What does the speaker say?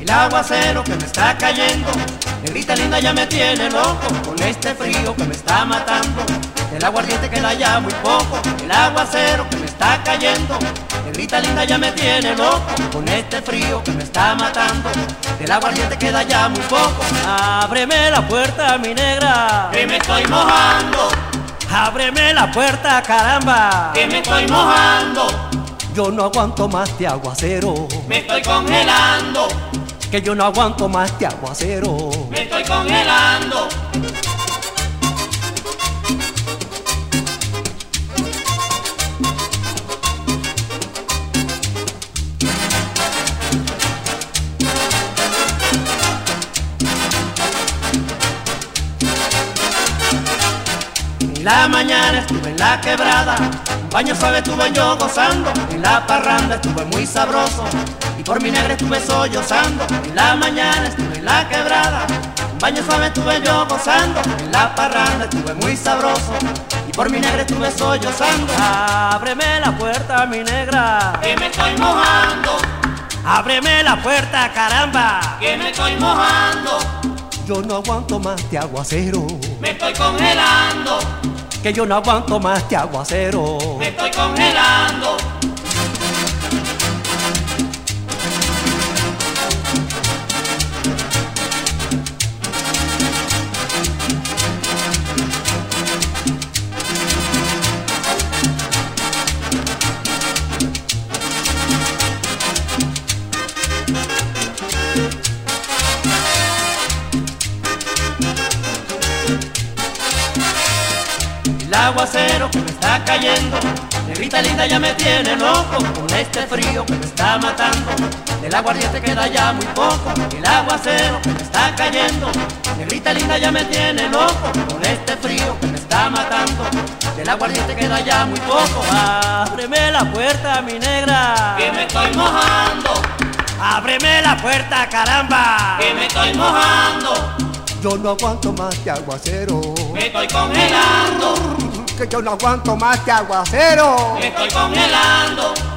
el aguacero que me está cayendo. Negrita linda ya me tiene loco con este frío que me está matando. El aguardiente queda ya muy poco, el aguacero que me está cayendo. Negrita linda ya me tiene loco con este frío que me está matando. El aguardiente queda ya muy poco. Ábreme la puerta, mi negra, que me estoy mojando. Ábreme la puerta, caramba, que me estoy mojando. Yo no aguanto más de aguacero, me estoy congelando. Que yo no aguanto más de aguacero, me estoy congelando. En la mañana estuve en la quebrada, un baño suave estuve yo gozando. En la parranda estuve muy sabroso y por mi negra estuve sollozando. En la mañana estuve en la quebrada, un baño suave estuve yo gozando. En la parranda estuve muy sabroso y por mi negra estuve sollozando. Ábreme la puerta, mi negra, que me estoy mojando. Ábreme la puerta, caramba, que me estoy mojando. Yo no aguanto más de aguacero, me estoy congelando. Que yo no aguanto más de aguacero, me estoy congelando. El aguacero que me está cayendo, negrita linda ya me tiene loco con este frío que me está matando. Del aguardiente queda ya muy poco, el aguacero que me está cayendo. Negrita linda ya me tiene loco con este frío que me está matando. Del aguardiente queda ya muy poco. Ábreme la puerta, mi negra, que me estoy mojando. Ábreme la puerta, caramba, que me estoy mojando. Yo no aguanto más de aguacero, me estoy congelando. Que yo no aguanto más de aguacero, me estoy congelando.